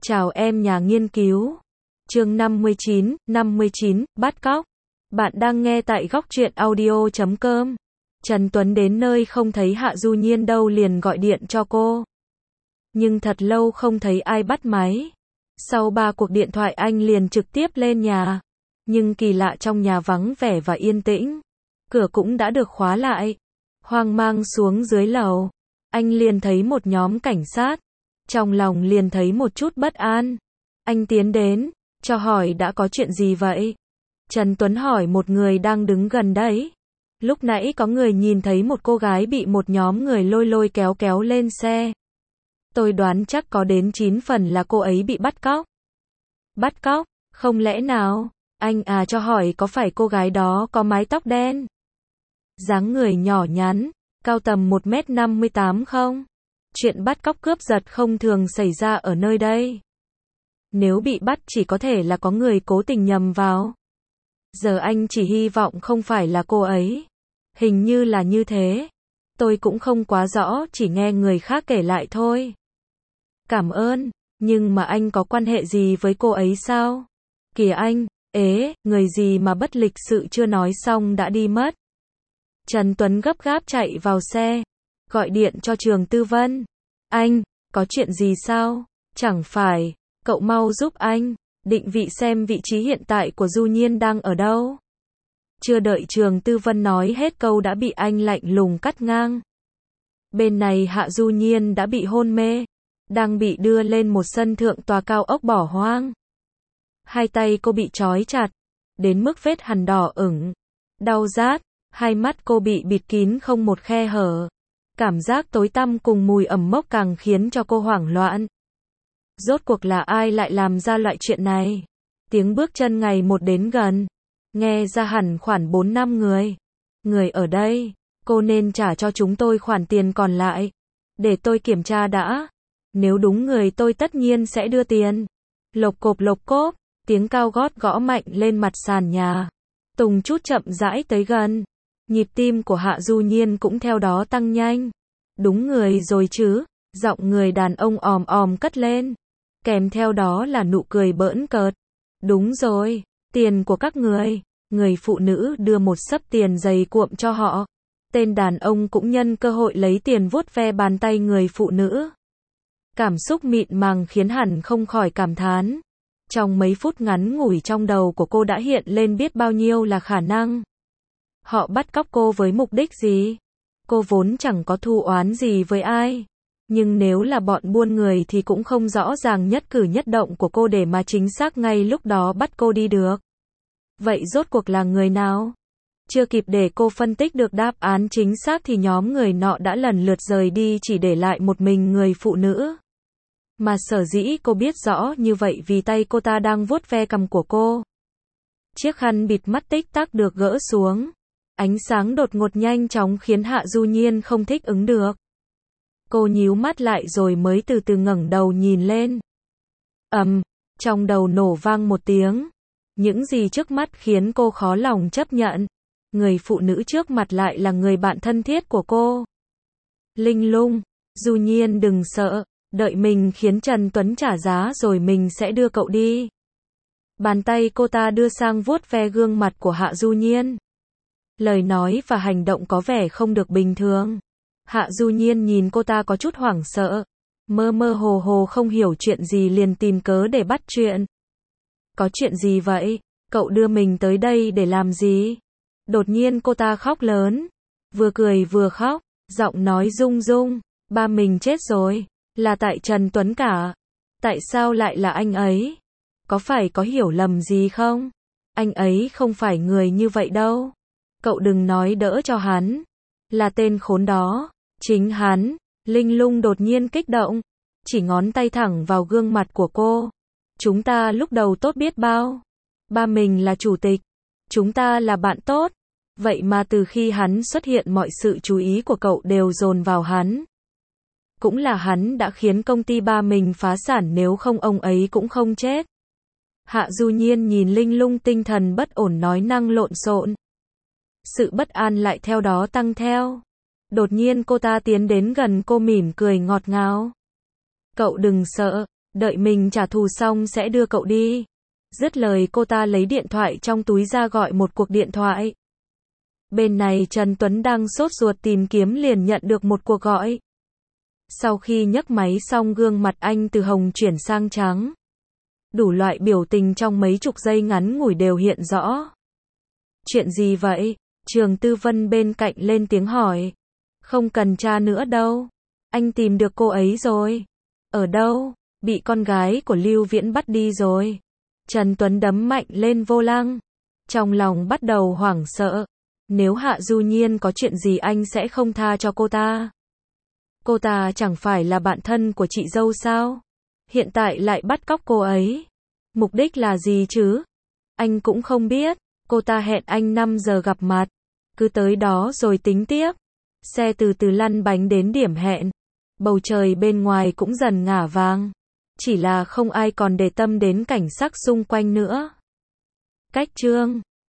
Chào em nhà nghiên cứu. Chương 59, bắt cóc. Bạn đang nghe tại goctruyện audio.com. Trần Tuấn đến nơi không thấy Hạ Du Nhiên đâu liền gọi điện cho cô. Nhưng thật lâu không thấy ai bắt máy. Sau 3 cuộc điện thoại anh liền trực tiếp lên nhà. Nhưng kỳ lạ trong nhà vắng vẻ và yên tĩnh. Cửa cũng đã được khóa lại. Hoang mang xuống dưới lầu. Anh liền thấy một nhóm cảnh sát. Trong lòng liền thấy một chút bất an. Anh tiến đến, cho hỏi đã có chuyện gì vậy? Trần Tuấn hỏi một người đang đứng gần đấy. Lúc nãy có người nhìn thấy một cô gái bị một nhóm người lôi kéo lên xe. Tôi đoán chắc có đến 9 phần là cô ấy bị bắt cóc. Bắt cóc? Không lẽ nào? Anh cho hỏi có phải cô gái đó có mái tóc đen? Dáng người nhỏ nhắn, cao tầm 1m58 không? Chuyện bắt cóc cướp giật không thường xảy ra ở nơi đây. Nếu bị bắt chỉ có thể là có người cố tình nhầm vào. Giờ anh chỉ hy vọng không phải là cô ấy. Hình như là như thế. Tôi cũng không quá rõ, chỉ nghe người khác kể lại thôi. Cảm ơn, nhưng mà anh có quan hệ gì với cô ấy sao? Kìa anh, người gì mà bất lịch sự chưa nói xong đã đi mất. Trần Tuấn gấp gáp chạy vào xe, gọi điện cho Trường Tư Vân. Anh, có chuyện gì sao? Chẳng phải, cậu mau giúp anh, định vị xem vị trí hiện tại của Du Nhiên đang ở đâu. Chưa đợi Trường Tư Vân nói hết câu đã bị anh lạnh lùng cắt ngang. Bên này Hạ Du Nhiên đã bị hôn mê, đang bị đưa lên một sân thượng tòa cao ốc bỏ hoang. Hai tay cô bị trói chặt, đến mức vết hằn đỏ ửng, đau rát, hai mắt cô bị bịt kín không một khe hở. Cảm giác tối tăm cùng mùi ẩm mốc càng khiến cho cô hoảng loạn. Rốt cuộc là ai lại làm ra loại chuyện này? Tiếng bước chân ngày một đến gần. Nghe ra hẳn khoảng 4-5 người. Người ở đây, cô nên trả cho chúng tôi khoản tiền còn lại. Để tôi kiểm tra đã. Nếu đúng người tôi tất nhiên sẽ đưa tiền. Lộc cộp, tiếng cao gót gõ mạnh lên mặt sàn nhà. Tùng chút chậm rãi tới gần. Nhịp tim của Hạ Du Nhiên cũng theo đó tăng nhanh. Đúng người rồi chứ, giọng người đàn ông òm cất lên. Kèm theo đó là nụ cười bỡn cợt. Đúng rồi, tiền của các người. Người phụ nữ đưa một xấp tiền dày cuộm cho họ. Tên đàn ông cũng nhân cơ hội lấy tiền vuốt ve bàn tay người phụ nữ. Cảm xúc mịn màng khiến hẳn không khỏi cảm thán. Trong mấy phút ngắn ngủi trong đầu của cô đã hiện lên biết bao nhiêu là khả năng. Họ bắt cóc cô với mục đích gì? Cô vốn chẳng có thù oán gì với ai. Nhưng nếu là bọn buôn người thì cũng không rõ ràng nhất cử nhất động của cô để mà chính xác ngay lúc đó bắt cô đi được. Vậy rốt cuộc là người nào? Chưa kịp để cô phân tích được đáp án chính xác thì nhóm người nọ đã lần lượt rời đi chỉ để lại một mình người phụ nữ. Mà sở dĩ cô biết rõ như vậy vì tay cô ta đang vuốt ve cằm của cô. Chiếc khăn bịt mắt tích tắc được gỡ xuống. Ánh sáng đột ngột nhanh chóng khiến Hạ Du Nhiên không thích ứng được. Cô nhíu mắt lại rồi mới từ từ ngẩng đầu nhìn lên. Trong đầu nổ vang một tiếng. Những gì trước mắt khiến cô khó lòng chấp nhận. Người phụ nữ trước mặt lại là người bạn thân thiết của cô. Linh Lung, Du Nhiên đừng sợ, đợi mình khiến Trần Tuấn trả giá rồi mình sẽ đưa cậu đi. Bàn tay cô ta đưa sang vuốt ve gương mặt của Hạ Du Nhiên. Lời nói và hành động có vẻ không được bình thường. Hạ Du Nhiên nhìn cô ta có chút hoảng sợ. Mơ hồ không hiểu chuyện gì liền tìm cớ để bắt chuyện. Có chuyện gì vậy? Cậu đưa mình tới đây để làm gì? Đột nhiên cô ta khóc lớn. Vừa cười vừa khóc. Giọng nói rung rung. Ba mình chết rồi. Là tại Trần Tuấn cả. Tại sao lại là anh ấy? Có phải có hiểu lầm gì không? Anh ấy không phải người như vậy đâu. Cậu đừng nói đỡ cho hắn. Là tên khốn đó. Chính hắn. Linh Lung đột nhiên kích động. Chỉ ngón tay thẳng vào gương mặt của cô. Chúng ta lúc đầu tốt biết bao. Ba mình là chủ tịch. Chúng ta là bạn tốt. Vậy mà từ khi hắn xuất hiện mọi sự chú ý của cậu đều dồn vào hắn. Cũng là hắn đã khiến công ty ba mình phá sản nếu không ông ấy cũng không chết. Hạ Du Nhiên nhìn Linh Lung tinh thần bất ổn nói năng lộn xộn. Sự bất an lại theo đó tăng theo. Đột nhiên cô ta tiến đến gần cô mỉm cười ngọt ngào. Cậu đừng sợ, Đợi mình trả thù xong sẽ đưa cậu đi. Dứt lời cô ta lấy điện thoại trong túi ra gọi một cuộc điện thoại. Bên này Trần Tuấn đang sốt ruột tìm kiếm liền nhận được một cuộc gọi. Sau khi nhấc máy xong gương mặt anh từ hồng chuyển sang trắng. Đủ loại biểu tình trong mấy chục giây ngắn ngủi đều hiện rõ. Chuyện gì vậy? Trường Tư Vân bên cạnh lên tiếng hỏi. Không cần tra nữa đâu. Anh tìm được cô ấy rồi. Ở đâu? Bị con gái của Lưu Viễn bắt đi rồi. Trần Tuấn đấm mạnh lên vô lăng. Trong lòng bắt đầu hoảng sợ. Nếu Hạ Du Nhiên có chuyện gì anh sẽ không tha cho cô ta. Cô ta chẳng phải là bạn thân của chị dâu sao? Hiện tại lại bắt cóc cô ấy. Mục đích là gì chứ? Anh cũng không biết. Cô ta hẹn anh 5 giờ gặp mặt. Cứ tới đó rồi tính tiếp. Xe từ từ lăn bánh đến điểm hẹn. Bầu trời bên ngoài cũng dần ngả vàng. Chỉ là không ai còn để tâm đến cảnh sắc xung quanh nữa. Cách chương